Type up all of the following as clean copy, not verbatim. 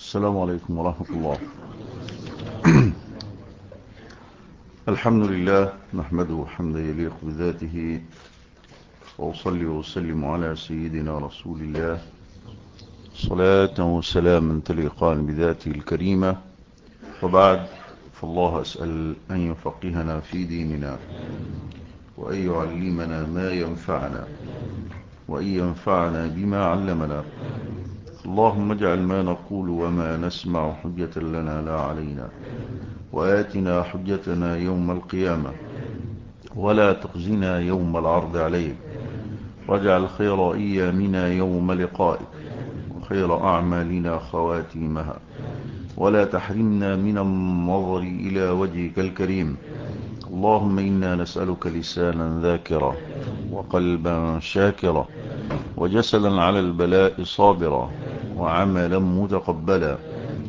السلام عليكم ورحمة الله. الحمد لله نحمده حمدا يليق بذاته، وأصلي وأسلم على سيدنا رسول الله صلاة وسلاما تليقان بذاته الكريمة. وبعد، فالله أسأل أن يفقهنا في ديننا، وأن يعلمنا ما ينفعنا، وأن ينفعنا بما علمنا. اللهم اجعل ما نقول وما نسمع حجة لنا لا علينا، وآتنا حجتنا يوم القيامة، ولا تخزنا يوم العرض عليك، واجعل خير أيامنا يوم لقائك، وخير أعمالنا خواتيمها، ولا تحرمنا من النظر إلى وجهك الكريم. اللهم إنا نسألك لسانا ذاكرا، وقلبا شاكرا، وجسدا على البلاء صابرا، وعملا متقبلا،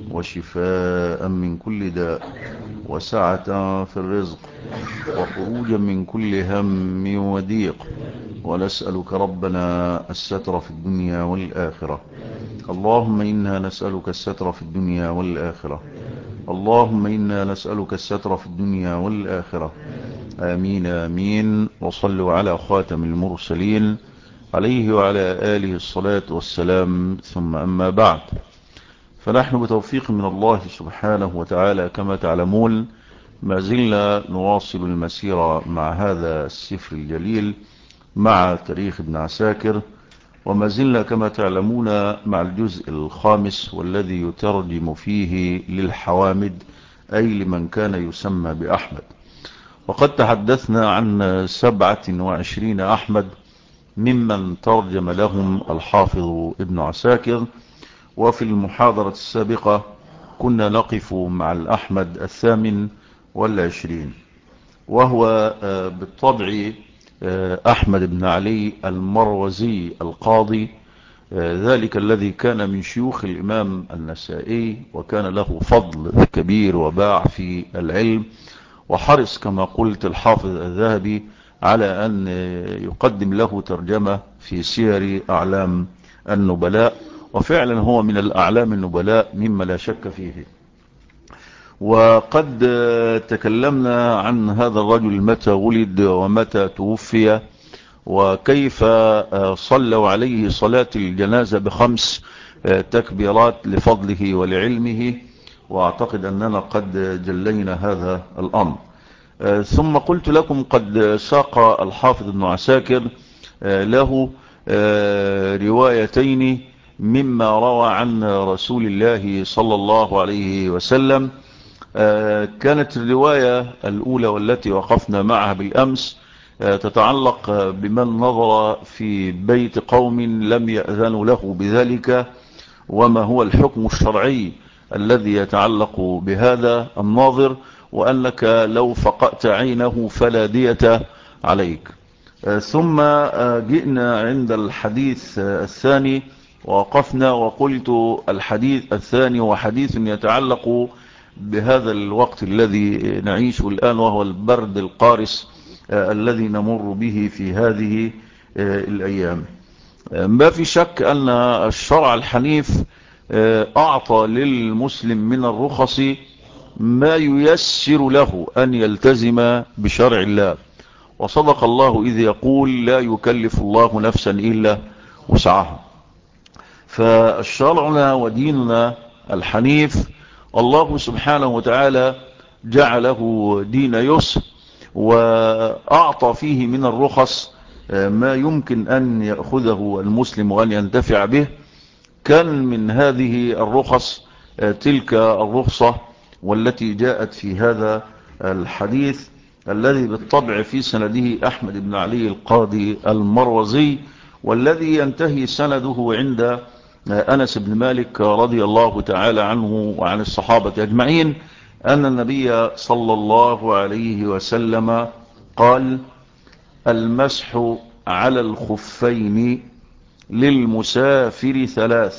وشفاء من كل داء، وسعة في الرزق، وخروجا من كل هم وضيق. ونسألك ربنا الستر في الدنيا والآخرة. اللهم إنا نسألك الستر في الدنيا والآخرة. اللهم إنا نسألك الستر في الدنيا والآخرة. آمين آمين. وصلوا على خاتم المرسلين عليه وعلى آله الصلاة والسلام. ثم أما بعد، فنحن بتوفيق من الله سبحانه وتعالى كما تعلمون ما زلنا نواصل المسيرة مع هذا السفر الجليل، مع تاريخ ابن عساكر، وما زلنا كما تعلمون مع الجزء الخامس، والذي يترجم فيه للحوامد، أي لمن كان يسمى بأحمد. وقد تحدثنا عن 27 أحمد ممن ترجم لهم الحافظ ابن عساكر. وفي المحاضرة السابقة كنا نقف مع الأحمد 28، وهو بالطبع أحمد بن علي المروزي القاضي، ذلك الذي كان من شيوخ الإمام النسائي، وكان له فضل كبير وباع في العلم، وحرص كما قلت الحافظ الذهبي على أن يقدم له ترجمة في سير أعلام النبلاء. وفعلا هو من الأعلام النبلاء مما لا شك فيه. وقد تكلمنا عن هذا الرجل متى ولد ومتى توفي، وكيف صلوا عليه صلاة الجنازة ب5 تكبيرات لفضله ولعلمه، وأعتقد أننا قد جلينا هذا الأمر. ثم قلت لكم قد ساق الحافظ ابن عساكر له روايتين مما روى عن رسول الله صلى الله عليه وسلم. كانت الرواية الأولى والتي وقفنا معها بالأمس تتعلق بمن نظر في بيت قوم لم يأذنوا له بذلك، وما هو الحكم الشرعي الذي يتعلق بهذا الناظر، وأنك لو فقأت عينه فلا دية عليك. ثم جئنا عند الحديث الثاني ووقفنا وقلت الحديث الثاني وحديث يتعلق بهذا الوقت الذي نعيشه الآن، وهو البرد القارس الذي نمر به في هذه الأيام. ما في شك أن الشرع الحنيف أعطى للمسلم من الرخص ما ييسر له أن يلتزم بشرع الله، وصدق الله إذ يقول لا يكلف الله نفسا إلا وسعها. فالشرعنا وديننا الحنيف الله سبحانه وتعالى جعله دين يسر، وأعطى فيه من الرخص ما يمكن أن يأخذه المسلم وأن ينتفع به. كان من هذه الرخص تلك الرخصة والتي جاءت في هذا الحديث الذي بالطبع في سنده أحمد بن علي القاضي المروزي، والذي ينتهي سنده عند أنس بن مالك رضي الله تعالى عنه وعن الصحابة أجمعين، أن النبي صلى الله عليه وسلم قال: المسح على الخفين للمسافر 3،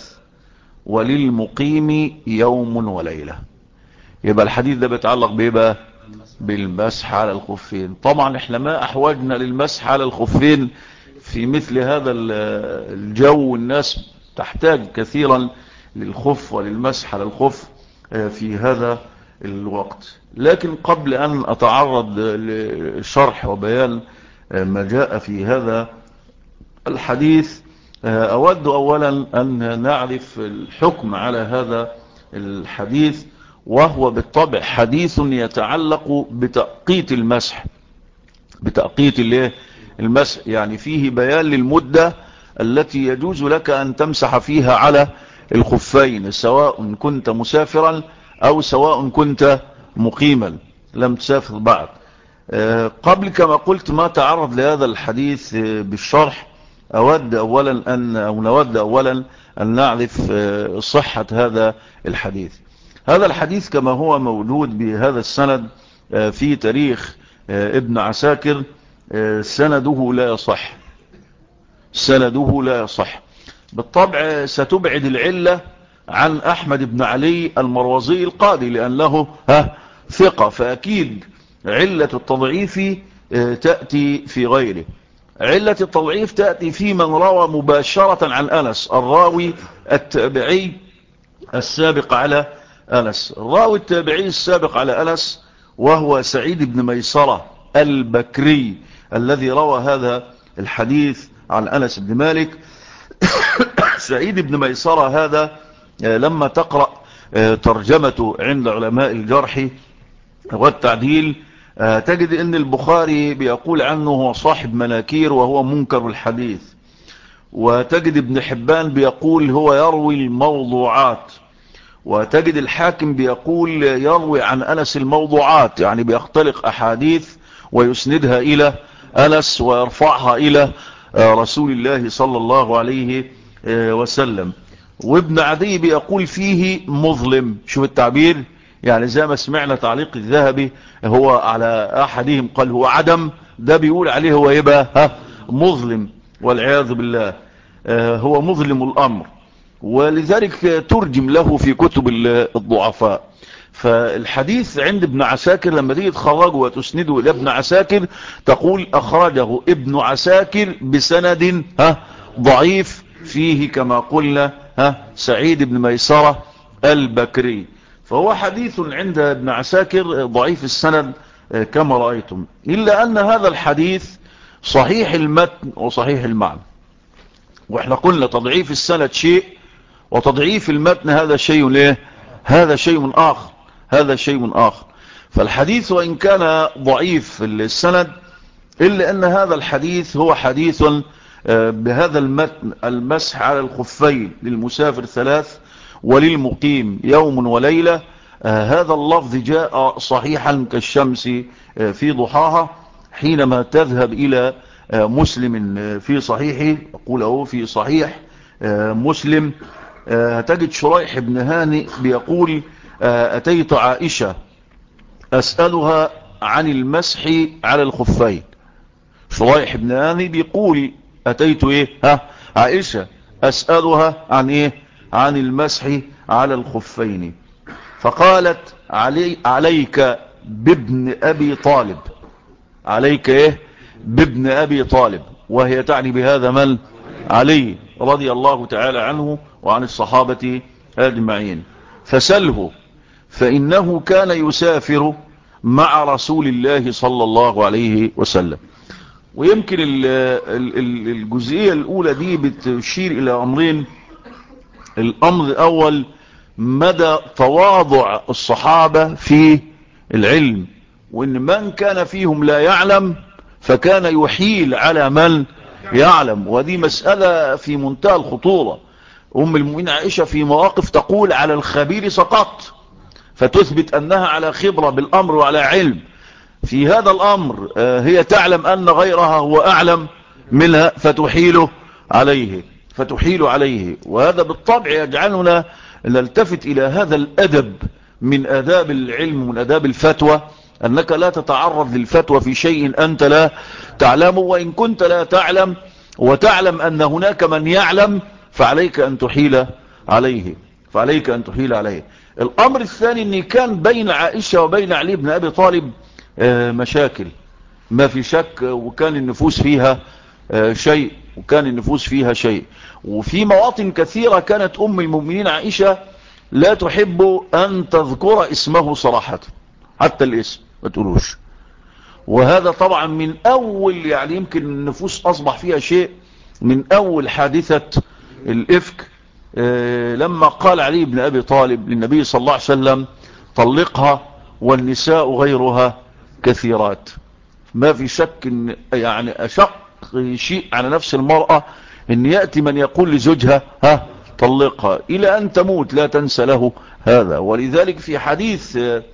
وللمقيم يوم وليلة. يبقى الحديث ده بيتعلق بإيه؟ بالمسح على الخفين. طبعا احنا ما أحوجنا للمسح على الخفين في مثل هذا الجو. الناس تحتاج كثيرا للخف وللمسح على الخف في هذا الوقت. لكن قبل أن أتعرض لشرح وبيان ما جاء في هذا الحديث، أود أولا أن نعرف الحكم على هذا الحديث، وهو بالطبع حديث يتعلق بتأقيت المسح. بتأقيت المسح يعني فيه بيان للمدة التي يجوز لك أن تمسح فيها على الخفين، سواء كنت مسافرا أو سواء كنت مقيما لم تسافر بعد. قبل كما قلت ما تعرض لهذا الحديث بالشرح، نود أولا أن نعرف صحة هذا الحديث. هذا الحديث كما هو موجود بهذا السند في تاريخ ابن عساكر، سنده لا يصح. بالطبع ستبعد العلة عن أحمد بن علي المروزي القاضي لأنه ثقة، فأكيد علة التضعيف تأتي في غيره. علة التضعيف تأتي في من روى مباشرة عن أنس، الراوي التابعي السابق على أنس. الراوي التابعي السابق على أنس وهو سعيد بن ميسرة البكري الذي روى هذا الحديث عن أنس بن مالك. سعيد بن ميسرة هذا لما تقرأ ترجمته عند علماء الجرح والتعديل تجد ان البخاري بيقول عنه هو صاحب مناكير وهو منكر الحديث، وتجد ابن حبان بيقول هو يروي الموضوعات، وتجد الحاكم بيقول يروي عن أنس الموضوعات، يعني بيختلق أحاديث ويسندها إلى أنس ويرفعها إلى رسول الله صلى الله عليه وسلم. وابن عدي بيقول فيه مظلم. شوف التعبير، يعني زي ما سمعنا تعليق الذهبي هو على أحدهم قال هو عدم، ده بيقول عليه هو يبقى مظلم والعياذ بالله، هو مظلم الأمر، ولذلك ترجم له في كتب الضعفاء. فالحديث عند ابن عساكر لما تيجي تخرجه وتسنده إلى ابن عساكر تقول أخرجه ابن عساكر بسند ضعيف فيه كما قلنا سعيد بن ميسرة البكري، فهو حديث عند ابن عساكر ضعيف السند كما رأيتم. إلا أن هذا الحديث صحيح المتن وصحيح المعنى، واحنا قلنا تضعيف السند شيء وتضعيف المتن هذا شيء ليه، هذا شيء آخر. فالحديث وإن كان ضعيف السند إلا أن هذا الحديث هو حديث بهذا المتن: المسح على الخفين للمسافر 3 وللمقيم يوم وليلة. هذا اللفظ جاء صحيحا كالشمس في ضحاها. حينما تذهب إلى مسلم في صحيحه، أقول في صحيح مسلم، تجد شريح بن هانئ بيقول أتيت عائشة أسألها عن المسح على الخفين. شريح بن هانئ بيقول أتيت عائشة أسألها عن عن المسح على الخفين، فقالت عليك بابن أبي طالب، عليك بابن أبي طالب، وهي تعني بهذا من؟ علي رضي الله تعالى عنه وعن الصحابة أجمعين. فسله فإنه كان يسافر مع رسول الله صلى الله عليه وسلم. ويمكن الجزئية الأولى دي بتشير إلى أمرين. الأمر الأول مدى تواضع الصحابة في العلم، وإن من كان فيهم لا يعلم فكان يحيل على من يعلم، وهذه مسألة في منتهى الخطورة. أم المؤمنين عائشة في مواقف تقول على الخبير سقط، فتثبت أنها على خبرة بالأمر وعلى علم في هذا الأمر. هي تعلم أن غيرها هو أعلم منها فتحيل عليه. وهذا بالطبع يجعلنا نلتفت إلى هذا الأدب من آداب العلم ومن آداب الفتوى، أنك لا تتعرض للفتوى في شيء أنت لا تعلمه، وإن كنت لا تعلم وتعلم أن هناك من يعلم فعليك أن تحيل عليه. الأمر الثاني أن كان بين عائشة وبين علي بن أبي طالب مشاكل ما في شك، وكان النفوس فيها شيء، وكان النفوس فيها شيء. وفي مواطن كثيرة كانت أم المؤمنين عائشة لا تحب أن تذكر اسمه صراحة، حتى الاسم ما تقولوش. وهذا طبعا من أول، يعني يمكن النفوس أصبح فيها شيء من أول حادثة الإفك، لما قال علي بن أبي طالب للنبي صلى الله عليه وسلم طلقها والنساء غيرها كثيرات. ما في شك إن يعني أشق شيء على نفس المرأة إن يأتي من يقول لزوجها طلقها إلى أن تموت لا تنسى له هذا. ولذلك في حديث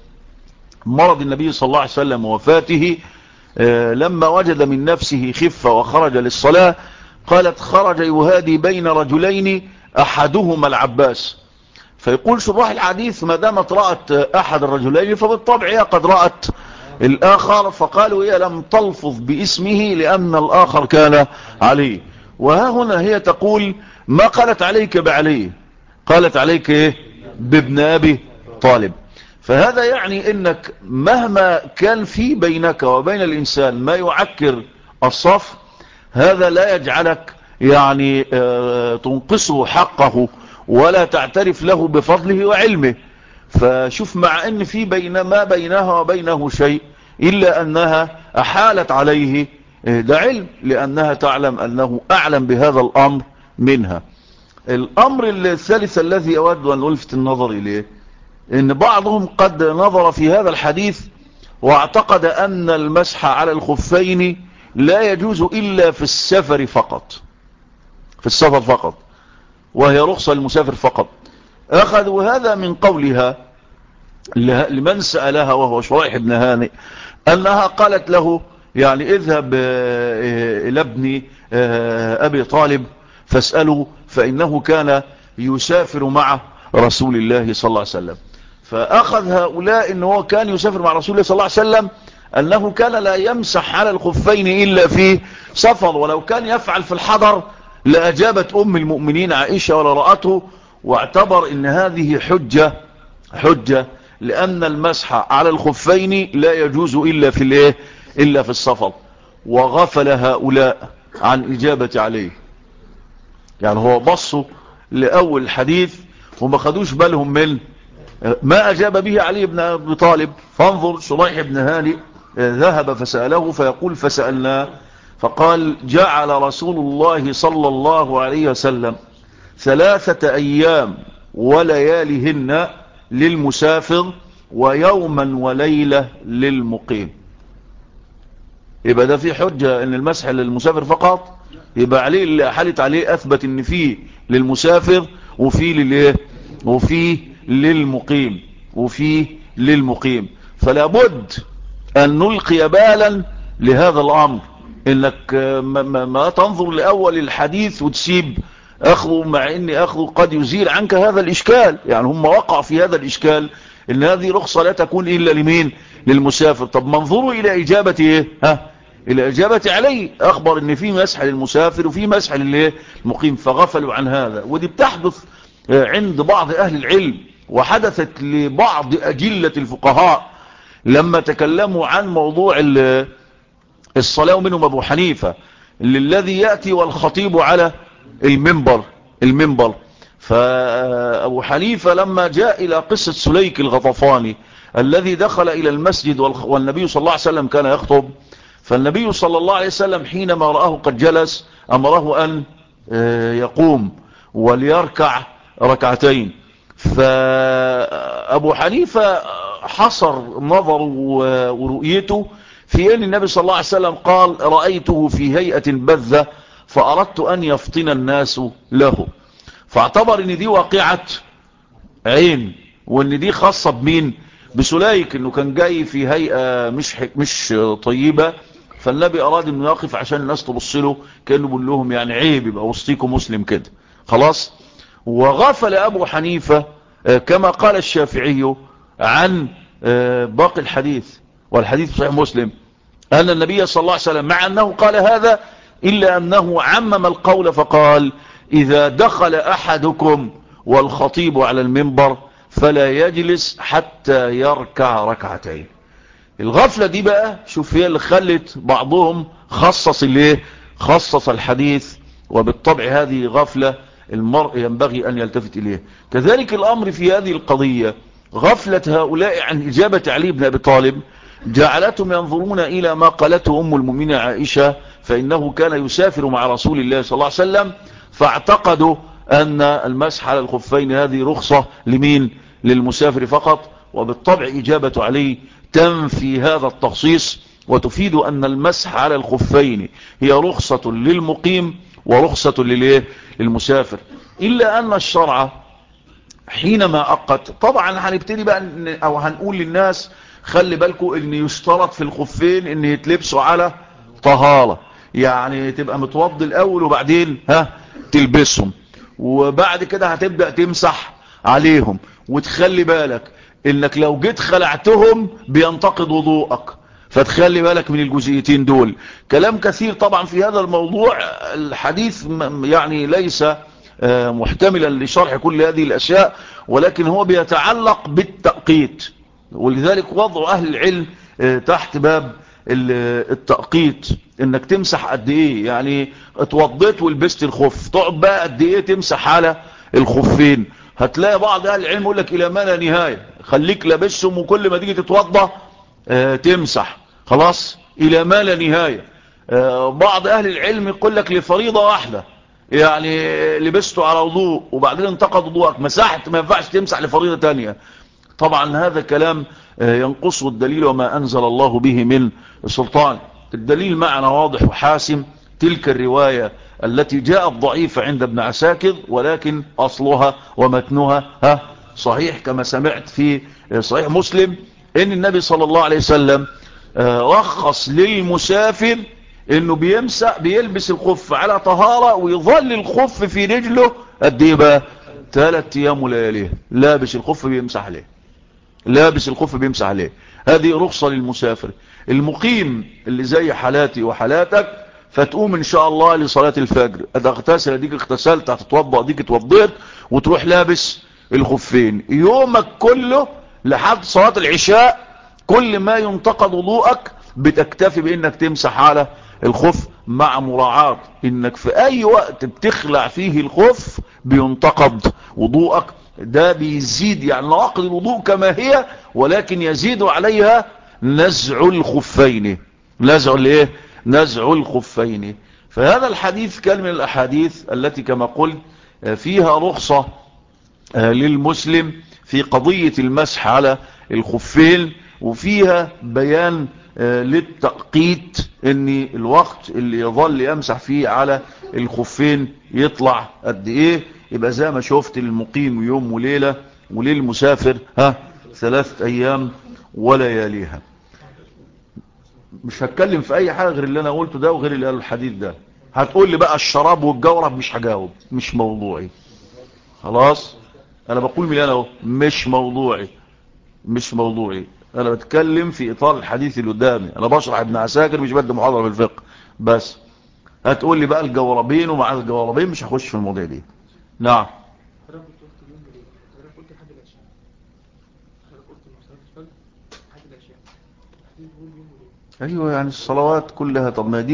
مرض النبي صلى الله عليه وسلم ووفاته، لما وجد من نفسه خفة وخرج للصلاة، قالت خرج يهادي بين رجلين أحدهما العباس. فيقول شراح الحديث ما دامت رأت أحد الرجلين فبالطبع هي قد رأت الآخر، فقالوا هي لم تلفظ باسمه لأن الآخر كان علي. وها هنا هي تقول ما قالت عليك بعلي، قالت عليك إيه؟ بابن أبي طالب. فهذا يعني انك مهما كان في بينك وبين الانسان ما يعكر الصف، هذا لا يجعلك يعني تنقصه حقه ولا تعترف له بفضله وعلمه. فشوف مع ان في بين ما بينها وبينه شيء الا انها احالت عليه ده علم، لانها تعلم انه اعلم بهذا الامر منها. الامر الثالث الذي اود ان الفت النظر اليه، ان بعضهم قد نظر في هذا الحديث واعتقد ان المسح على الخفين لا يجوز الا في السفر فقط، في السفر فقط، وهي رخصة للمسافر فقط. اخذوا هذا من قولها لمن سألها وهو شريح بن هانئ، انها قالت له يعني اذهب الى ابن ابي طالب فاسأله فانه كان يسافر مع رسول الله صلى الله عليه وسلم. فأخذ هؤلاء أنه هو كان يسافر مع رسول الله صلى الله عليه وسلم أنه كان لا يمسح على الخفين إلا في سفر، ولو كان يفعل في الحضر لأجابت أم المؤمنين عائشة ولا رأته، واعتبر أن هذه حجة لأن المسح على الخفين لا يجوز إلا في الإيه؟ إلا في السفر. وغفل هؤلاء عن إجابة عليه، يعني هو بصوا لأول الحديث وما خدوش بالهم من ما أجاب به علي بن أبي طالب. فانظر شريح بن هانئ ذهب فسأله، فيقول فسألناه فقال جعل رسول الله صلى الله عليه وسلم 3 أيام ولياليهن للمسافر ويوما وليلة للمقيم. يبقى ده في حجة ان المسح للمسافر فقط، يبقى عليه اللي حالت عليه اثبت ان فيه للمسافر وفيه للمقيم. فلا بد ان نلقي بالا لهذا الامر، انك ما تنظر لاول الحديث وتسيب اخذه، مع ان اخذه قد يزيل عنك هذا الاشكال. يعني هم وقع في هذا الاشكال ان هذه رخصة لا تكون الا لمين؟ للمسافر. طب منظروا الى اجابة ايه؟ الى اجابة عليه، اخبر ان في مسح للمسافر وفي مسح للمقيم، فغفلوا عن هذا. ودي بتحدث عند بعض اهل العلم، وحدثت لبعض اجلة الفقهاء لما تكلموا عن موضوع الصلاة، منهم ابو حنيفة الذي يأتي والخطيب على المنبر. فابو حنيفة لما جاء الى قصة سليك الغطفاني الذي دخل الى المسجد والنبي صلى الله عليه وسلم كان يخطب، فالنبي صلى الله عليه وسلم حينما رآه قد جلس أمره أن يقوم وليركع ركعتين. فأبو حنيفة حصر نظره ورؤيته في أن النبي صلى الله عليه وسلم قال رأيته في هيئة بذة فأردت أن يفطن الناس له، فاعتبر أن دي واقعة عين، وأن دي خاصة بمين؟ بسليك، أنه كان جاي في هيئة مش طيبة، فالنبي أراد أنه يقف عشان الناس تبص له كأنه بيقول لهم يعني عيب يبقى وسطيكم مسلم كده خلاص. وغفل أبو حنيفة كما قال الشافعي عن باقي الحديث، والحديث صحيح مسلم، أن النبي صلى الله عليه وسلم مع أنه قال هذا إلا أنه عمم القول فقال إذا دخل أحدكم والخطيب على المنبر فلا يجلس حتى يركع ركعتين. الغفلة دي بقى شوف هي اللي خلت بعضهم خصص الحديث وبالطبع هذه غفلة المرء ينبغي أن يلتفت إليه. كذلك الأمر في هذه القضية، غفلة هؤلاء عن إجابة علي بن أبي طالب جعلتهم ينظرون إلى ما قالته أم المؤمنين عائشة، فإنه كان يسافر مع رسول الله صلى الله عليه وسلم، فاعتقدوا أن المسح على الخفين هذه رخصة لمين؟ للمسافر فقط. وبالطبع إجابة علي تنفي هذا التخصيص وتفيد أن المسح على الخفين هي رخصة للمقيم ورخصة للمسافر. إلا أن الشرع حينما أقت، طبعا هنبتدي بقى أو هنقول للناس خلي بالكم ان يشترط في الخفين ان يتلبسوا على طهارة، يعني تبقى متوضي الاول وبعدين تلبسهم، وبعد كده هتبدأ تمسح عليهم، وتخلي بالك انك لو جيت خلعتهم بينتقد وضوءك، فتخلي بالك من الجزئيتين دول. كلام كثير طبعا في هذا الموضوع، الحديث يعني ليس محتملا لشرح كل هذه الاشياء، ولكن هو بيتعلق بالتأقيت، ولذلك وضع أهل العلم تحت باب التأقيت انك تمسح قد ايه. يعني اتوضيت ولبست الخف، تقعد بقى قد ايه تمسح على الخفين؟ هتلاقي بعض اهل العلم يقول لك الى ما لا نهاية، خليك لابسهم وكل ما تيجي تتوضى تمسح، خلاص الى ما لا نهاية. بعض اهل العلم يقول لك لفريضة واحدة، يعني لبسته على وضوء وبعدين انتقد وضوءك مسحت، ما ينفعش تمسح لفريضة تانية. طبعا هذا كلام ينقصه الدليل وما أنزل الله به من سلطان. الدليل معنا واضح وحاسم، تلك الرواية التي جاءت ضعيفة عند ابن عساكر ولكن أصلها ومتنها صحيح، كما سمعت في صحيح مسلم ان النبي صلى الله عليه وسلم رخص للمسافر انه بيلبس الخف على طهارة ويظل الخف في رجله قد ايه بقى؟ 3 ايام ولياليه لابس الخف بيمسح عليه، لابس الخف بيمسح عليه. هذه رخصة للمسافر. المقيم اللي زي حالاتي وحالاتك، فتقوم ان شاء الله لصلاة الفجر، اغتسل اديك اغتسلت، هتتوضأ اديك اتوضيت، وتروح لابس الخفين يومك كله لحد صلاة العشاء. كل ما ينتقد وضوءك بتكتفي بانك تمسح على الخف، مع مراعاة انك في اي وقت بتخلع فيه الخف بينتقد وضوءك. ده بيزيد يعني نواقض الوضوء كما هي، ولكن يزيد عليها نزع الخفين. نزع الخفين. فهذا الحديث كان من الاحاديث التي كما قلت فيها رخصة للمسلم في قضية المسح على الخفين، وفيها بيان للتأقيت ان الوقت اللي يظل يمسح فيه على الخفين يطلع قد ايه. يبقى زي ما شفت للمقيم يوم وليلة، وللمسافر 3 ايام ولياليها. مش هتكلم في اي حاجة غير اللي انا قلته ده وغير اللي قاله الحديث ده. هتقول لي بقى الشراب والجورب، مش هجاوب، مش موضوعي. خلاص انا بقول من انا اهو مش موضوعي. انا بتكلم في اطار الحديث اللي قدامي، انا بشرح ابن عساكر مش بدي محاضرة في الفقه بس. هتقول لي بقى الجوربين ومع الجوربين، مش هخش في المواضيع دي. نعم. ايوه يعني الصلوات كلها. طب ما دي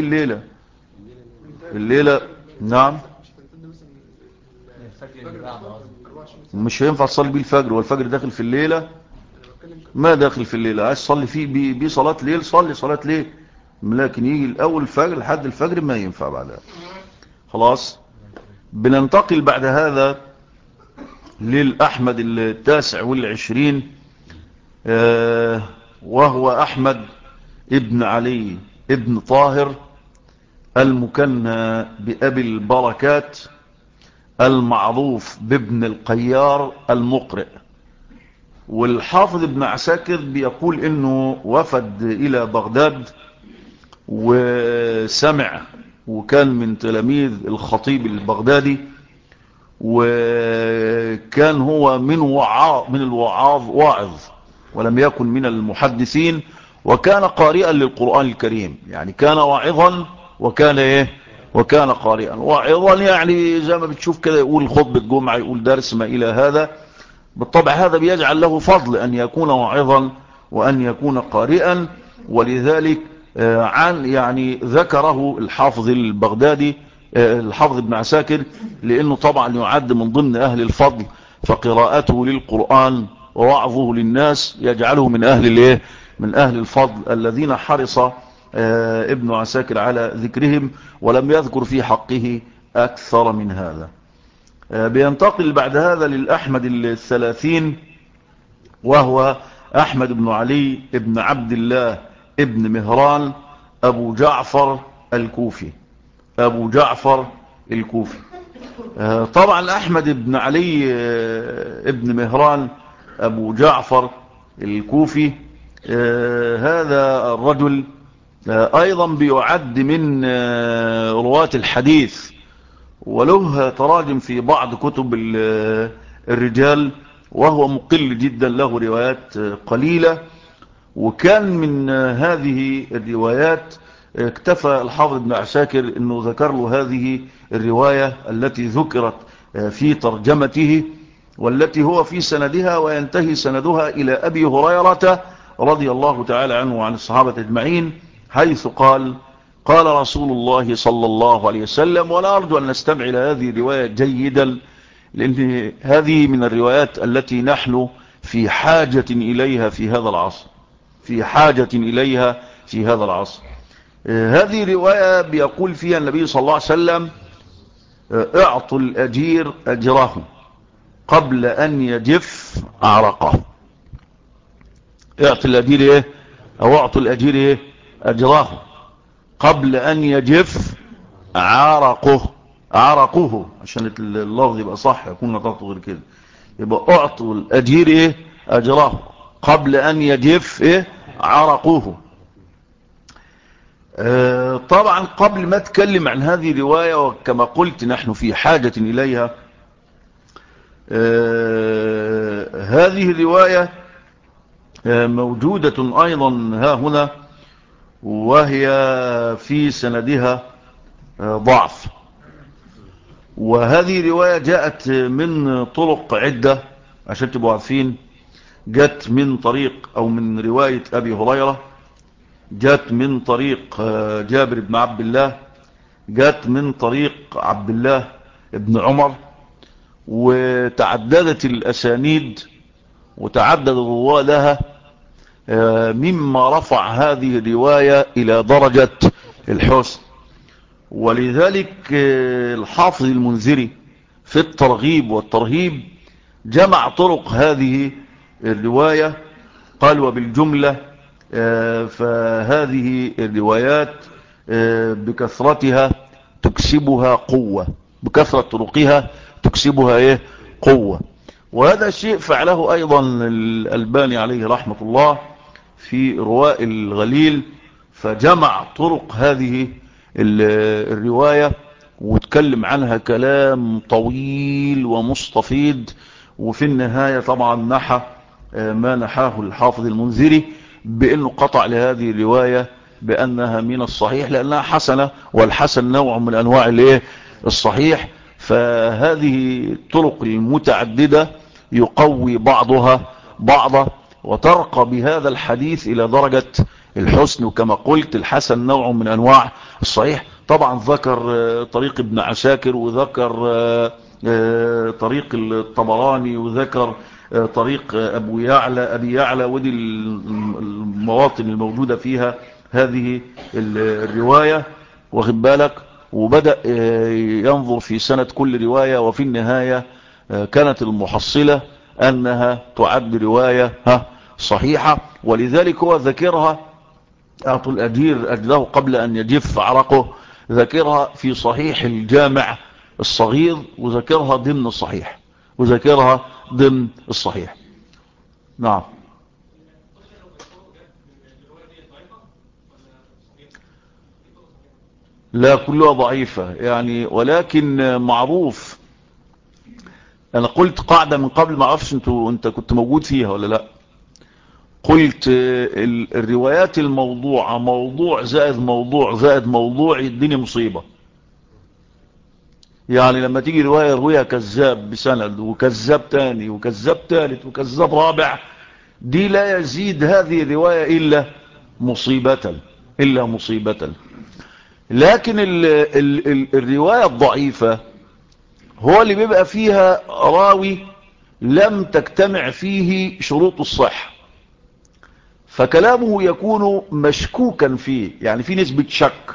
الليلة نعم مش هينفع تصلي بيه الفجر، والفجر داخل في الليلة. ما داخل في الليلة، عايز تصلي فيه بيه صلاة ليل، صلي صلاة ليل، لكن يجي الاول الفجر لحد الفجر ما ينفع بعدها. خلاص. بننتقل بعد هذا للأحمد 29، وهو أحمد ابن علي ابن طاهر المكنى بأبي البركات، المعروف بابن القيار المقرئ. والحافظ ابن عساكر بيقول انه وفد الى بغداد وسمع، وكان من تلاميذ الخطيب البغدادي، وكان هو من الوعاظ، واعظ، ولم يكن من المحدثين، وكان قارئا للقرآن الكريم. يعني كان واعظا وكان قارئا. واعظا يعني زي ما بتشوف كده، يقول خطبة جمعة، يقول درس، ما إلى هذا. بالطبع هذا بيجعل له فضل أن يكون واعظا وأن يكون قارئا. ولذلك يعني ذكره الحافظ البغدادي الحافظ ابن عساكر، لأنه طبعا يعد من ضمن أهل الفضل، فقراءته للقرآن ووعظه للناس يجعله من أهل الايه، من أهل الفضل الذين حرص ابن عساكر على ذكرهم، ولم يذكر في حقه أكثر من هذا. بينتقل بعد هذا للأحمد الثلاثين، وهو أحمد بن علي بن عبد الله ابن مهران أبو جعفر الكوفي. أبو جعفر الكوفي. طبعا أحمد بن علي ابن مهران أبو جعفر الكوفي، هذا الرجل أيضا بيعد من رواة الحديث، وله تراجم في بعض كتب الرجال، وهو مقل جدا، له روايات قليلة. وكان من هذه الروايات اكتفى الحافظ ابن عساكر انه ذكر له هذه الرواية التي ذكرت في ترجمته، والتي هو في سندها وينتهي سندها الى ابي هريرة رضي الله تعالى عنه وعن الصحابة اجمعين، حيث قال: قال رسول الله صلى الله عليه وسلم. ولا أرجو أن نستمع إلى هذه الرواية جيدا، لأن هذه من الروايات التي نحن في حاجة إليها في هذا العصر، في حاجة إليها في هذا العصر. هذه رواية بيقول فيها النبي صلى الله عليه وسلم: اعطوا الأجير أجره قبل أن يجف عرقه. اعطوا الأجير إيه؟ أو اعطوا الأجير إيه؟ أجره قبل أن يجف عرقه، عشان اللفظ يبقى صح، يكون نطقته غير كده. يبقى اعطوا الأجير إيه؟ أجره قبل أن يجف إيه؟ عرقه. طبعا قبل ما اتكلم عن هذه الرواية، وكما قلت نحن في حاجة إليها، هذه الرواية موجودة أيضا ها هنا، وهي في سندها ضعف. وهذه رواية جاءت من طرق عدة عشان تبقوا عارفين. جاءت من طريق أو من رواية أبي هريرة، جاءت من طريق جابر بن عبد الله، جاءت من طريق عبد الله بن عمر، وتعددت الأسانيد وتعدد الرواة لها، مما رفع هذه الرواية إلى درجة الحسن. ولذلك الحافظ المنذري في الترغيب والترهيب جمع طرق هذه الرواية، قال: وبالجملة فهذه الروايات بكثرتها تكسبها قوة، بكثرة طرقها تكسبها ايه؟ قوة. وهذا الشيء فعله ايضا الألباني عليه رحمة الله في رواء الغليل، فجمع طرق هذه الرواية وتكلم عنها كلام طويل ومستفيض، وفي النهاية طبعا نحى ما نحاه الحافظ المنذري بأنه قطع لهذه الرواية بأنها من الصحيح، لأنها حسنة، والحسن نوع من أنواع الايه؟ الصحيح. فهذه الطرق المتعددة يقوي بعضها بعضا، وترقى بهذا الحديث إلى درجة الحسن. وكما قلت الحسن نوع من أنواع الصحيح. طبعا ذكر طريق ابن عساكر، وذكر طريق الطبراني، وذكر طريق أبي يعلى، ودي المواطن الموجودة فيها هذه الرواية، واخد بالك. وبدأ ينظر في سنة كل رواية، وفي النهاية كانت المحصلة أنها تعد رواية صحيحة. ولذلك هو ذكرها: أعطوا الأجير أجره قبل أن يجف عرقه، ذكرها في صحيح الجامع الصغير، وذكرها ضمن الصحيح، وذكرها ضمن الصحيح. نعم. لا كلها ضعيفة يعني، ولكن معروف. أنا قلت قاعدة من قبل، ما أعرفش أنت كنت موجود فيها ولا لا. قلت الروايات الموضوعة موضوع زائد موضوع زائد موضوع يديني مصيبة. يعني لما تيجي رواية يرويها كذاب بسند، وكذاب تاني، وكذاب ثالث، وكذاب رابع، دي لا يزيد هذه الرواية إلا مصيبة، إلا مصيبة. لكن الرواية الضعيفة هو اللي بيبقى فيها راوي لم تجتمع فيه شروط الصحة، فكلامه يكون مشكوكا فيه، يعني في نسبة شك،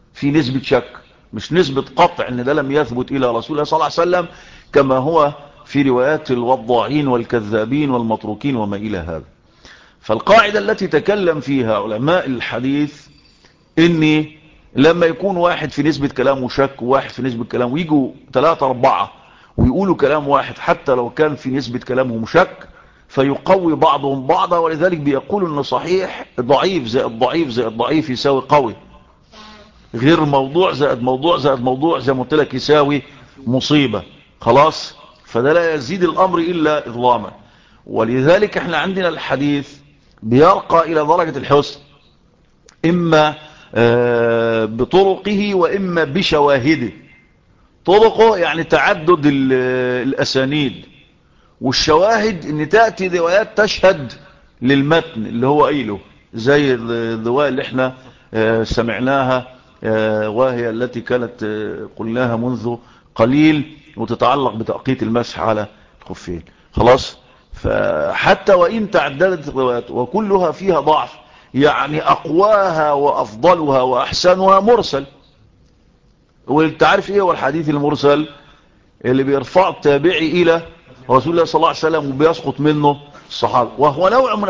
مش نسبة قطع ان ده لم يثبت الى رسول الله صلى الله عليه وسلم كما هو في روايات الوضاعين والكذابين والمتروكين وما الى هذا. فالقاعدة التي تكلم فيها علماء الحديث ان لما يكون واحد في نسبة كلامه شك وواحد في نسبة كلامه، ويجوا 3-4 ويقولوا كلام واحد حتى لو كان في نسبة كلامهم شك، فيقوي بعضهم بعضا، ولذلك بيقولوا ان صحيح ضعيف زائد ضعيف زائد ضعيف يساوي قوي، غير موضوع زائد موضوع زائد موضوع زي ما قلت لك يساوي مصيبة. خلاص، فده لا يزيد الامر الا اظلاما. ولذلك احنا عندنا الحديث بيرقى الى درجة الحسن، اما بطرقه واما بشواهده. طرقه يعني تعدد الاسانيد، والشواهد ان تأتي روايات تشهد للمتن اللي هو قايله، زي الرواية اللي احنا سمعناها وهي التي كانت قلناها منذ قليل، وتتعلق بتأقيت المسح على الخفين. خلاص، فحتى وإن تعددت الروايات وكلها فيها ضعف، يعني أقواها وأفضلها وأحسنها مرسل. وانت عارف ايه هو الحديث المرسل؟ اللي بيرفع التابعي الى رسول الله صلى الله عليه وسلم وبيسقط منه الصحابة، وهو نوع من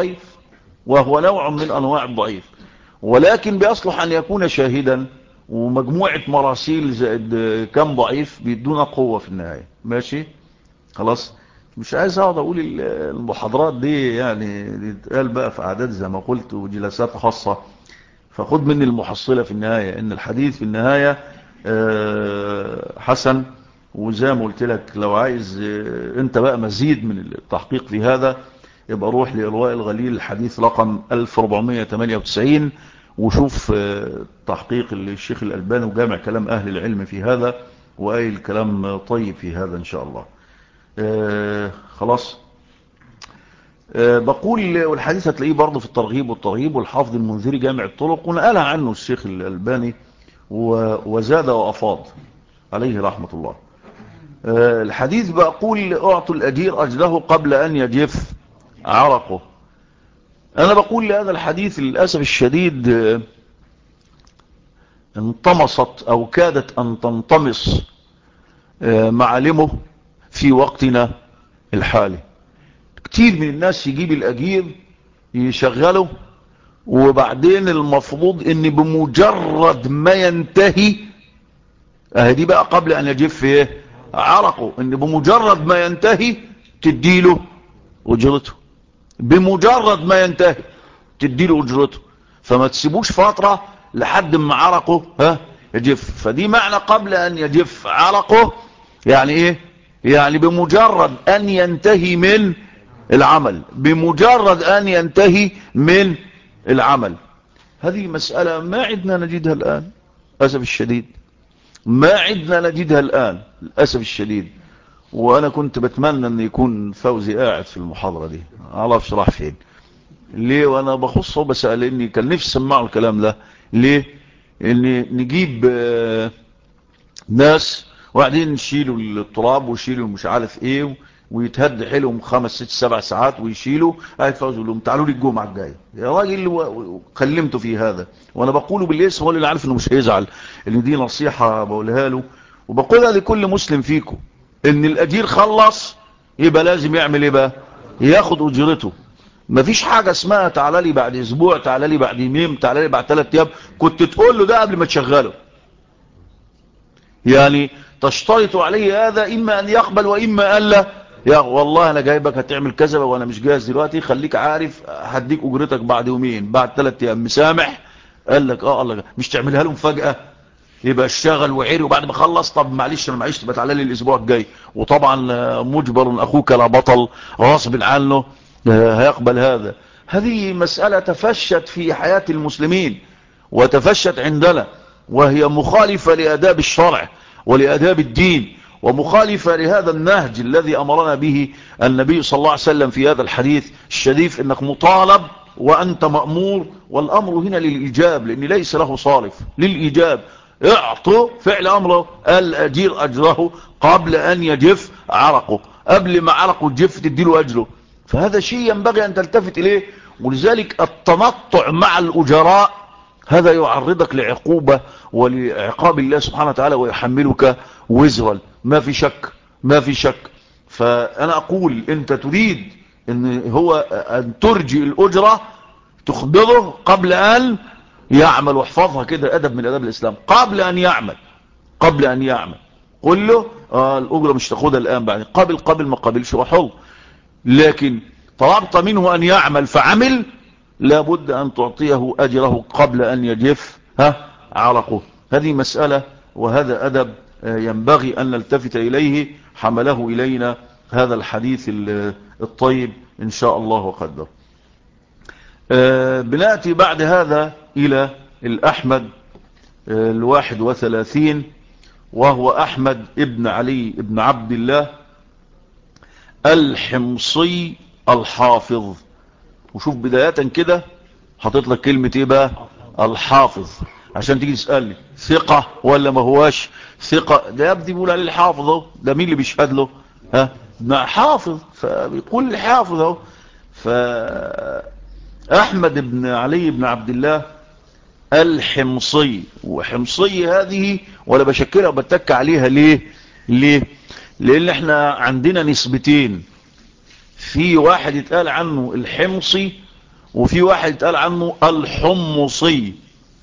انواع الضعيف، ولكن بيصلح ان يكون شاهدا، ومجموعة مراسيل زائد كم ضعيف بيدونا قوة في النهاية. ماشي، خلاص. مش عايز اقعد اقول المحاضرات دي، يعني تتقال بقى في اعداد زي ما قلت وجلسات خاصة، فخد مني المحصلة في النهاية ان الحديث في النهاية حسن. وزي ما قلت لك لو عايز انت بقى مزيد من التحقيق في هذا، يبقى روح لإرواء الغليل الحديث رقم 1498 وشوف تحقيق الشيخ الألباني وجامع كلام أهل العلم في هذا، وأي الكلام طيب في هذا إن شاء الله. خلاص. بقول والحديث هتلاقيه برضه في الترغيب والترهيب، والحافظ المنذري جامع الطرق، ونقل عنه الشيخ الألباني وزاد وأفاض عليه رحمة الله. الحديث بقول اعطوا الأجير أجره قبل أن يجف عرقه. أنا بقول لهذا الحديث للأسف الشديد انطمست أو كادت أن تنطمس معالمه في وقتنا الحالي. كتير من الناس يجيب الأجير يشغله، وبعدين المفروض ان بمجرد ما ينتهي، دي بقى قبل ان يجف ايه عرقه، ان بمجرد ما ينتهي تديله اجرته، بمجرد ما ينتهي تديله اجرته، فما تسيبوش فترة لحد ما عرقه يجف. فدي معنى قبل ان يجف عرقه، يعني ايه؟ يعني بمجرد ان ينتهي من العمل، بمجرد ان ينتهي من العمل. هذه مسألة ما عدنا نجدها الآن للأسف الشديد، ما عدنا نجدها الآن للأسف الشديد. وأنا كنت بتمنى أن يكون فوزي قاعد في المحاضرة دي، عرفش راح فين ليه، وأنا بخصه بسأل إني كان نفسي سمعوا الكلام ده ليه، إني نجيب ناس وبعدين نشيلوا التراب ويشيلوا مش عارف إيه ويتهد حيلهم 5-6-7 ساعات ويشيلوا، فوزوا لهم تعالوا لي الجمعة الجاية يا راجل. كلمته في هذا وانا بقوله بالاسم، هو اللي عارف انه مش هيزعل، ان دي نصيحة بقولها له وبقولها لكل مسلم فيكم، ان الاجير خلص يبقى لازم يعمل ايه بقى؟ ياخد اجرته. مفيش حاجة اسمها تعالى لي بعد اسبوع، تعالى لي بعد يومين، تعالى لي بعد 3 ايام. كنت تقول له ده قبل ما تشغله، يعني تشترط عليه هذا، اما ان يقبل واما الا. يا والله انا جايبك هتعمل كذا وانا مش جاهز دلوقتي، خليك عارف هديك اجرتك بعد يومين بعد 3 ايام، مسامح؟ قال لك الله، مش تعملها له مفاجأة؟ يبقى اشتغل وعيري وبعد ما خلص طب معلش انا معيش تبقى تعالى لي الاسبوع الجاي، وطبعا مجبر اخوك لا بطل غصب عنه هيقبل هذا. هذه مسألة تفشت في حياة المسلمين وتفشت عندنا، وهي مخالفة لآداب الشرع ولآداب الدين، ومخالفة لهذا النهج الذي أمرنا به النبي صلى الله عليه وسلم في هذا الحديث الشريف، إنك مطالب وأنت مأمور، والأمر هنا للإيجاب لأن ليس له صارف، للإيجاب. اعطوا فعل أمره الأجير أجره قبل أن يجف عرقه، قبل ما عرقه يجف تديله أجره. فهذا شيء ينبغي أن تلتفت إليه. ولذلك التنطع مع الأجراء هذا يعرضك لعقوبة ولعقاب الله سبحانه وتعالى ويحملك وزرا، ما في شك، ما في شك. فأنا أقول أنت تريد أن هو أن ترجي الأجرة تخبره قبل أن يعمل، واحفظها كده أدب من أدب الإسلام، قبل أن يعمل، قبل أن يعمل قل له الأجرة مش تاخدها الآن، بعد قبل ما قبلش وحل. لكن طلبت منه أن يعمل فعمل، لابد أن تعطيه أجره قبل أن يجف عرقه. هذه مسألة وهذا أدب ينبغي أن نلتفت إليه، حمله إلينا هذا الحديث الطيب إن شاء الله وقدر. بنأتي بعد هذا إلى الأحمد 31، وهو أحمد ابن علي ابن عبد الله الحمصي الحافظ. وشوف بداية كده حطيت لك كلمة ايه بقى؟ الحافظ، عشان تيجي تسألني ثقة ولا ما هواش ثقة. ده يبدي بيقول عليه الحافظ، ده مين اللي بيشهد له؟ حافظ، فبيقول الحافظ. فأحمد بن علي بن عبد الله الحمصي. وحمصي هذه ولا بشكلها وبتك عليها ليه؟ لان احنا عندنا نسبتين، في واحد يتقال عنه الحمصي وفي واحد يتقال عنه الحمصي.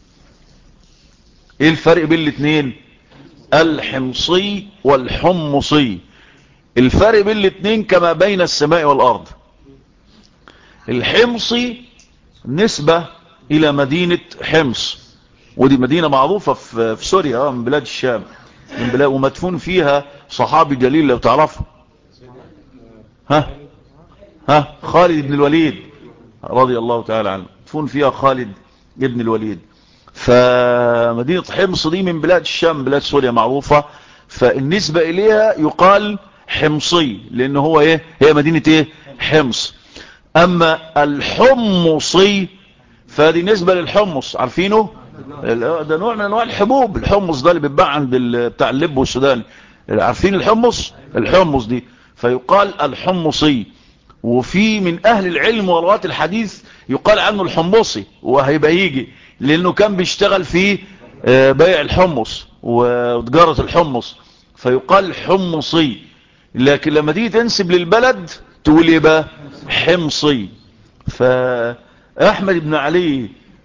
ايه الفرق بين الاثنين؟ الحمصي والحمصي الفرق بين الاثنين كما بين السماء والارض. الحمصي نسبة الى مدينة حمص، ودي مدينة معروفة في سوريا، من بلاد الشام، من بلاد ومدفون فيها صحابي جليل لو تعرفه، خالد بن الوليد رضي الله تعالى عنه، مدفون فيها خالد بن الوليد. فمدينة حمص دي من بلاد الشام، بلاد سوريا معروفة، فالنسبة إليها يقال حمصي، لأنه هو هي مدينة حمص. أما الحمصي فهذه نسبة للحمص، عارفينه؟ ده نوع من انواع الحبوب. الحمص ده اللي بيتباع عند بتاع اللب والسودان، عارفين الحمص دي، فيقال الحمصي. وفي من اهل العلم ورواة الحديث يقال عنه الحمصي، وهيبقى يجي لانه كان بيشتغل في بيع الحمص وتجارة الحمص، فيقال حمصي. لكن لما تيجي تنسب للبلد تقول ايه بقى؟ حمصي. فاحمد بن علي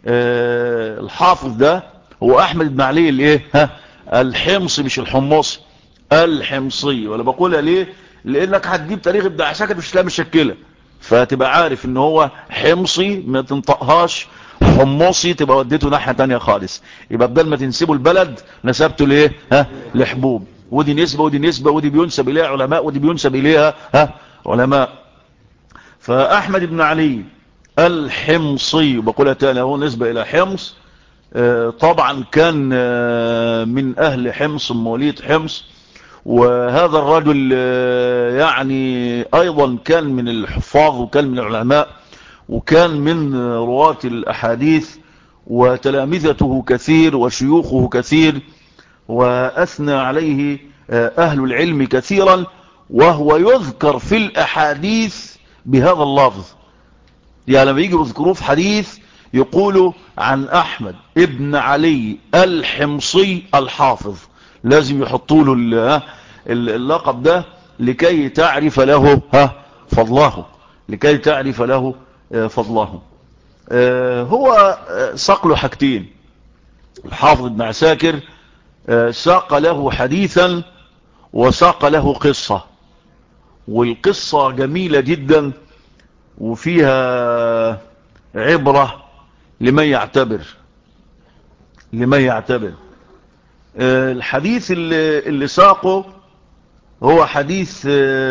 الحافظ ده هو احمد بن علي الايه الحمصي، مش الحمصي، الحمصي. ولا بقولها ليه؟ لانك هتجيب تاريخ ابن عساكر مش هتلاقي مشكله، فتبقى عارف ان هو حمصي، ما تنطقهاش حمصي تبقى وديته ناحيه تانية خالص. يبقى بدل ما تنسبه البلد نسبته ليه لحبوب. ودي نسبه ودي نسبه، ودي بينسب اليها علماء ودي بينسب اليها علماء. فاحمد بن علي الحمصي، بقولها تاني اهو نسبة الى حمص. طبعا كان من اهل حمص، مواليد حمص. وهذا الرجل يعني ايضا كان من الحفاظ وكان من العلماء وكان من رواة الاحاديث، وتلامذته كثير وشيوخه كثير، واثنى عليه اهل العلم كثيرا، وهو يذكر في الاحاديث بهذا اللفظ. يعني لما يجي يذكروه في حديث يقولوا عن احمد ابن علي الحمصي الحافظ، لازم يحطوا له اللقب ده لكي تعرف له فضله، لكي تعرف له فضله. هو ساق له حاجتين. الحافظ ابن عساكر ساق له حديثا وساق له قصة، والقصة جميلة جدا وفيها عبرة لمن يعتبر. الحديث اللي ساقه هو حديث،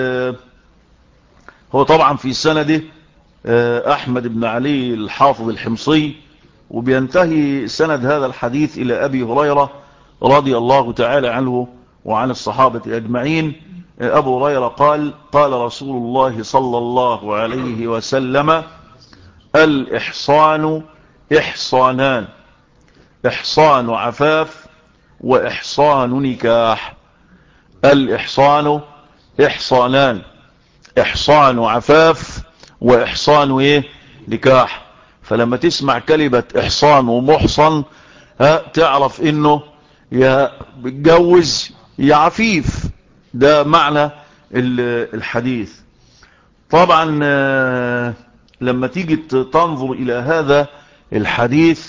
هو طبعا في سنده احمد بن علي الحافظ الحمصي، وبينتهي سند هذا الحديث الى ابي هريرة رضي الله تعالى عنه وعن الصحابة اجمعين. ابو هريرة قال: قال رسول الله صلى الله عليه وسلم: الإحصان إحصانان: إحصان عفاف وإحصان نكاح. الإحصان إحصانان: إحصان عفاف وإحصان إيه؟ نكاح. فلما تسمع كلمة إحصان ومحصن تعرف إنه يا بتجوز يا عفيف. ده معنى الحديث. طبعا لما تيجي تنظر إلى هذا الحديث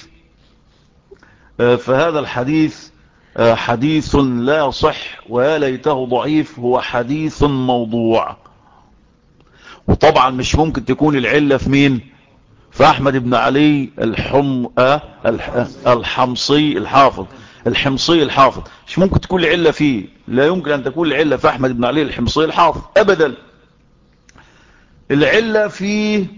فهذا الحديث حديث لا يصح ويا ليته ضعيف، هو حديث موضوع. وطبعا مش ممكن تكون العلة في مين؟ في أحمد بن علي الحمصي الحافظ. الحمصي الحافظ مش ممكن تكون العلة فيه، لا يمكن أن تكون العلة في أحمد بن علي الحمصي الحافظ أبدا. العلة في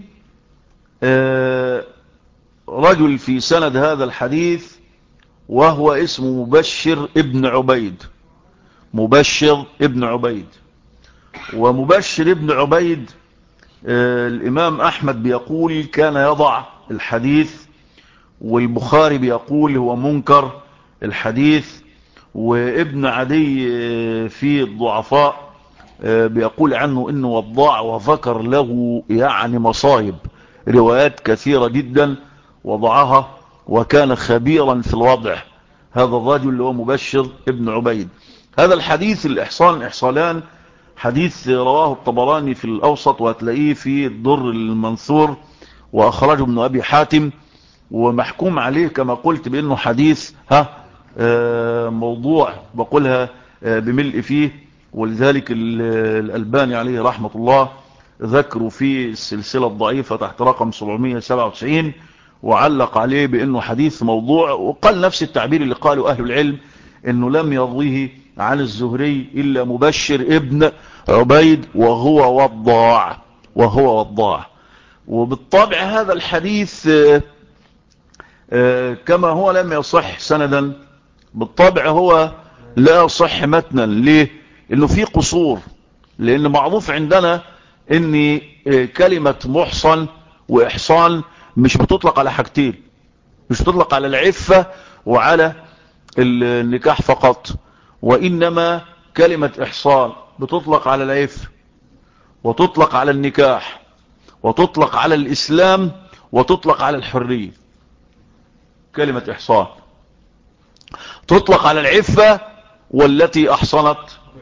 رجل في سند هذا الحديث وهو اسمه مبشر ابن عبيد. مبشر ابن عبيد. ومبشر ابن عبيد الإمام أحمد بيقول كان يضع الحديث، والبخاري بيقول هو منكر الحديث، وابن عدي في الضعفاء بيقول عنه انه وضاع، وذكر له يعني مصايب، روايات كثيرة جدا وضعها، وكان خبيرا في الوضع هذا الرجل اللي هو مبشر ابن عبيد. هذا الحديث الإحصان إحصالان حديث رواه الطبراني في الأوسط، وهتلاقيه في الدر المنثور، وأخرجه ابن أبي حاتم، ومحكوم عليه كما قلت بأنه حديث موضوع بقولها بملء فيه. ولذلك الألباني عليه رحمة الله ذكروا في السلسلة الضعيفة تحت رقم 797 وعلق عليه بأنه حديث موضوع، وقال نفس التعبير اللي قاله أهل العلم أنه لم يرويه عن الزهري إلا مبشر ابن عبيد وهو وضاع. وبالطبع هذا الحديث كما هو لم يصح سندا، بالطبع هو لا يصح متنا. ليه؟ انه في قصور، لان معروف عندنا ان كلمة محصن واحصان مش بتطلق على حاجتين، مش بتطلق على العفة وعلى النكاح فقط، وانما كلمة احصان بتطلق على العفة وتطلق على النكاح وتطلق على الاسلام وتطلق على الحرية. كلمة إحصان تطلق على العفة والتي أحصنت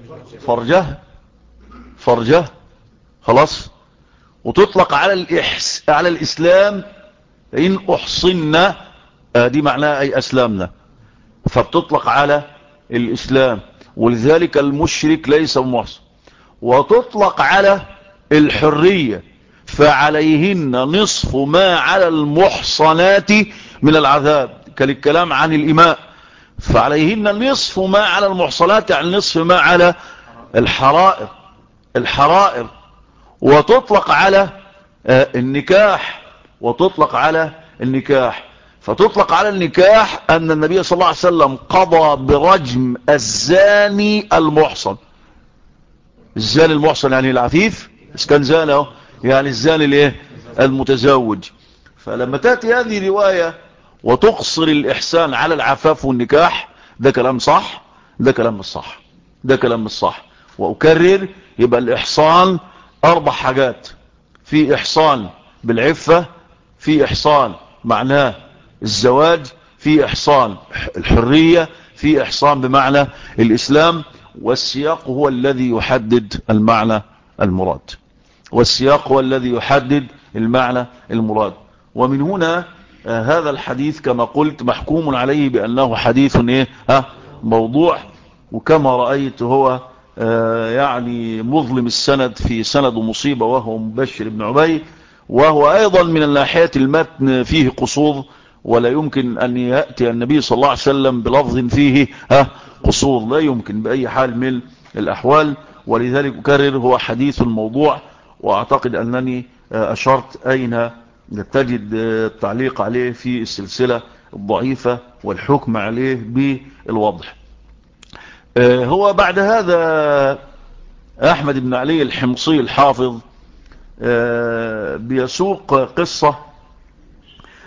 فرجه خلاص، وتطلق على الإسلام إن أحصنا، دي معناها أي أسلامنا، فبتطلق على الإسلام، ولذلك المشرك ليس محصن. وتطلق على الحرية، فعليهن نصف ما على المحصنات من العذاب، كالكلام عن الإماء، فعليهن نصف ما على المحصنات، يعني نصف ما على الحرائر. وتطلق على النكاح فتطلق على النكاح أن النبي صلى الله عليه وسلم قضى برجم الزاني المحصن. الزاني المحصن يعني العفيف، بس كان زاني يعني الزاني المتزوج. فلما تأتي هذه رواية وتقصر الإحسان على العفاف والنكاح، ده كلام صح، ده كلام مش صح. وأكرر، يبقى الإحصان 4 حاجات: في إحصان بالعفة، في إحصان معناه الزواج، في إحصان الحرية، في إحصان بمعنى الإسلام. والسياق هو الذي يحدد المعنى المراد. ومن هنا هذا الحديث كما قلت محكوم عليه بأنه حديث موضوع. وكما رأيت هو يعني مظلم السند، في سند مصيبة وهو مبشر بن عبيد، وهو أيضا من الناحية المتن فيه قصور، ولا يمكن أن يأتي النبي صلى الله عليه وسلم بلفظ فيه قصور، لا يمكن بأي حال من الأحوال. ولذلك أكرر هو حديث موضوع. وأعتقد أنني أشرت أين تجد التعليق عليه في السلسلة الضعيفة والحكم عليه بالوضح. هو بعد هذا أحمد بن علي الحمصي الحافظ بيسوق قصة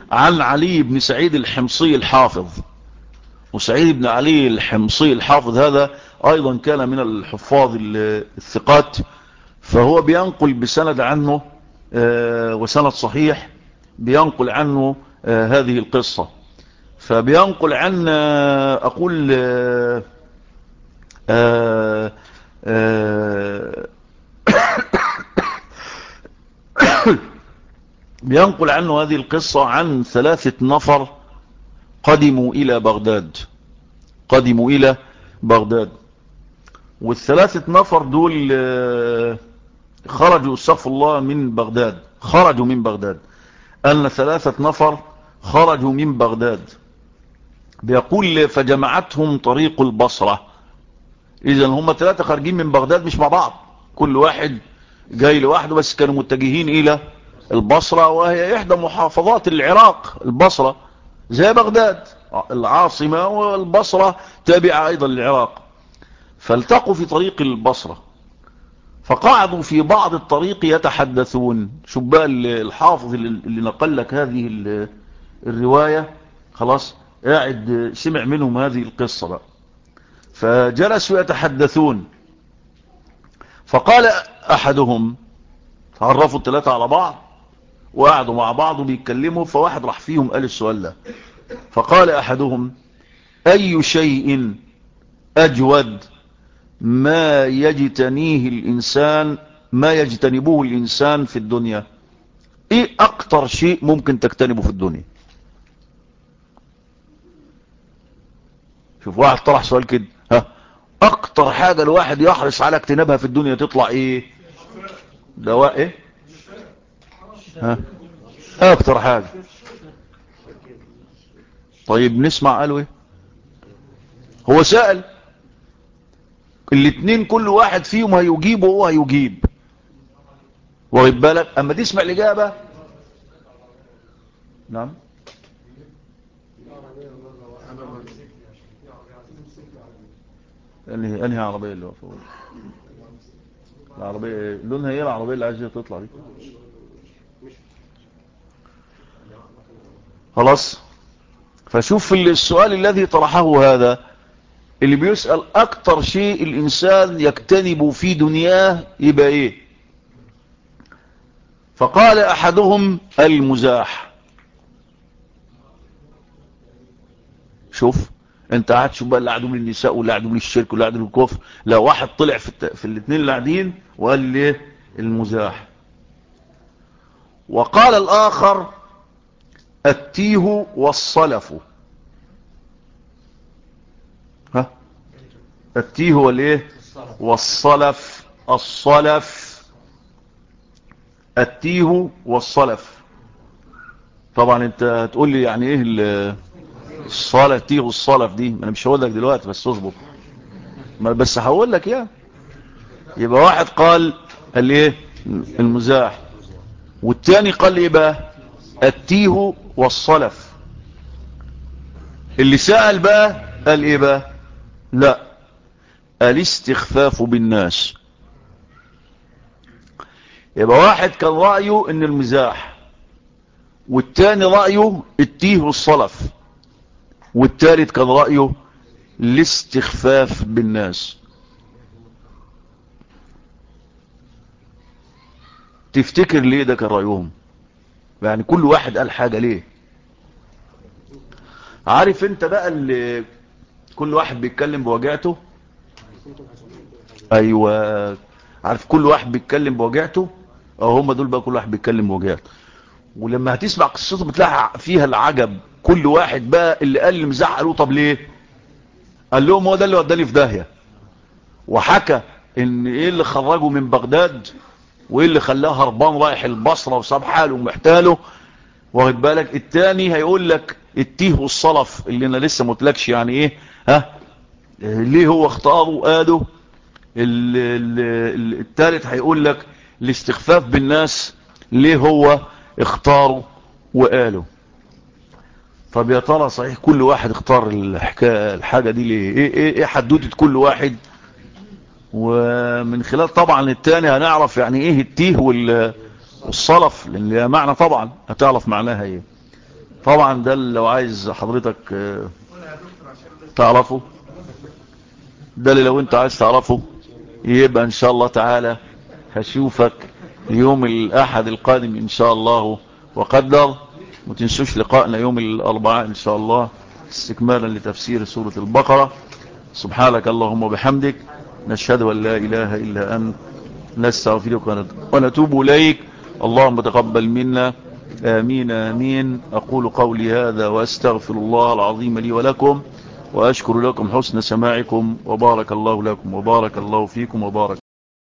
عن علي بن سعيد الحمصي الحافظ. وسعيد بن علي الحمصي الحافظ هذا أيضا كان من الحفاظ الثقات، فهو بينقل بسند عنه وسند صحيح، بينقل عنه هذه القصة. فبينقل عن أقول بينقل عنه هذه القصة عن 3 نفر قدموا إلى بغداد. قدموا إلى بغداد، وال3 نفر دول خرجوا استغفر الله من بغداد. خرجوا من بغداد، أن 3 نفر خرجوا من بغداد. بيقول فجمعتهم طريق البصرة. إذن هم 3 خارجين من بغداد مش مع بعض، كل واحد جاي لوحده، بس كانوا متجهين إلى البصرة، وهي إحدى محافظات العراق. البصرة زي بغداد العاصمة، والبصرة تابعة أيضا للعراق. فالتقوا في طريق البصرة، فقعدوا في بعض الطريق يتحدثون. شوف بقى الحافظ اللي نقل لك هذه الرواية، خلاص قاعد سمع منهم هذه القصة بقى. فجلسوا يتحدثون، فقال أحدهم، تعرفوا ال3 على بعض وقعدوا مع بعض وبيتكلموا، فواحد راح فيهم قال السؤال ده، فقال أحدهم: أي شيء أجود ما يجتنبه الإنسان في الدنيا؟ إيه أكتر شيء ممكن تجتنبه في الدنيا؟ شوف واحد طرح سؤال كده، ها، أكتر حاجة الواحد يحرص على اجتنابها في الدنيا تطلع إيه؟ دواء إيه؟ ها، أكتر حاجة. طيب نسمع قالوا إيه. هو سأل الاتنين، كل واحد فيهم هيجيب وهو هيجيب، واخد بالك؟ اما تسمع الاجابه. نعم. انهي عربيه اللي واقفه؟ العربيه لونها ايه؟ العربيه اللي عايزه تطلع دي. خلاص. فشوف السؤال الذي طرحه هذا، اللي بيسأل اكتر شيء الانسان يجتنب في دنياه يبقى ايه؟ فقال احدهم: المزاح. شوف انت قاعد، شوف بقى اللي قاعدوا من النساء واللي قاعدوا من الشرك واللي قاعدوا من الكفر، لا واحد طلع في الاثنين اللي قاعدين وقال لي المزاح. وقال الاخر: التيه والصلف. ها، التيه والايه؟ والصلف. الصلف، التيه والصلف. طبعا انت هتقول لي يعني ايه الصلف؟ التيه والصلف دي انا مش هقول لك دلوقتي، بس اصبر، بس هقول لك يعني. يبقى واحد قال الايه؟ المزاح، والتاني قال ايه بقى؟ التيه والصلف. اللي سأل بقى قال ايه بقى؟ لا، الاستخفاف بالناس. يبقى واحد كان رأيه ان المزاح، والتاني رأيه التيه والصلف، والتالت كان رأيه الاستخفاف بالناس. تفتكر ليه ده كان رأيهم؟ يعني كل واحد قال حاجة ليه؟ عارف انت بقى اللي كل واحد بيتكلم بوجعته؟ ايوه، عارف كل واحد بيتكلم بوجعته، هم دول بقى كل واحد بيتكلم بوجعته. ولما هتسمع قصته بتلاقي فيها العجب. كل واحد بقى اللي قال المزاح قالوا طب ليه؟ قال لهم هو ده اللي وداني في داهية، وحكى ان ايه اللي خرجه من بغداد، وايه اللي خلاه هربان رايح البصرة وساب حاله ومحتاله، واخد بالك؟ التاني هيقول لك التيه والصلف اللي انا لسه متلكش يعني ايه، ها، ليه هو اختاره قالوا. التالت هيقول لك الاستخفاف بالناس، ليه هو اختاره وقاله. طب يا ترى صحيح كل واحد اختار الحاجة دي ليه؟ ايه حدوتة كل واحد؟ ومن خلال طبعا التاني هنعرف يعني ايه التيه والصلف، لان لها معنى طبعا، هتعرف معناها ايه. طبعا ده لو عايز حضرتك تعرفه، ده اللي لو انت عايز تعرفه يبقى ان شاء الله تعالى هشوفك يوم الاحد القادم ان شاء الله وقدر. وتنسوش لقائنا يوم الاربعاء ان شاء الله استكمالا لتفسير سورة البقرة. سبحانك اللهم وبحمدك، نشهد ان لا اله الا انت، نستغفرك ونتوب اليك. اللهم تقبل منا، آمين آمين. أقول قولي هذا وأستغفر الله العظيم لي ولكم، وأشكر لكم حسن سماعكم، وبارك الله لكم وبارك الله فيكم وبارك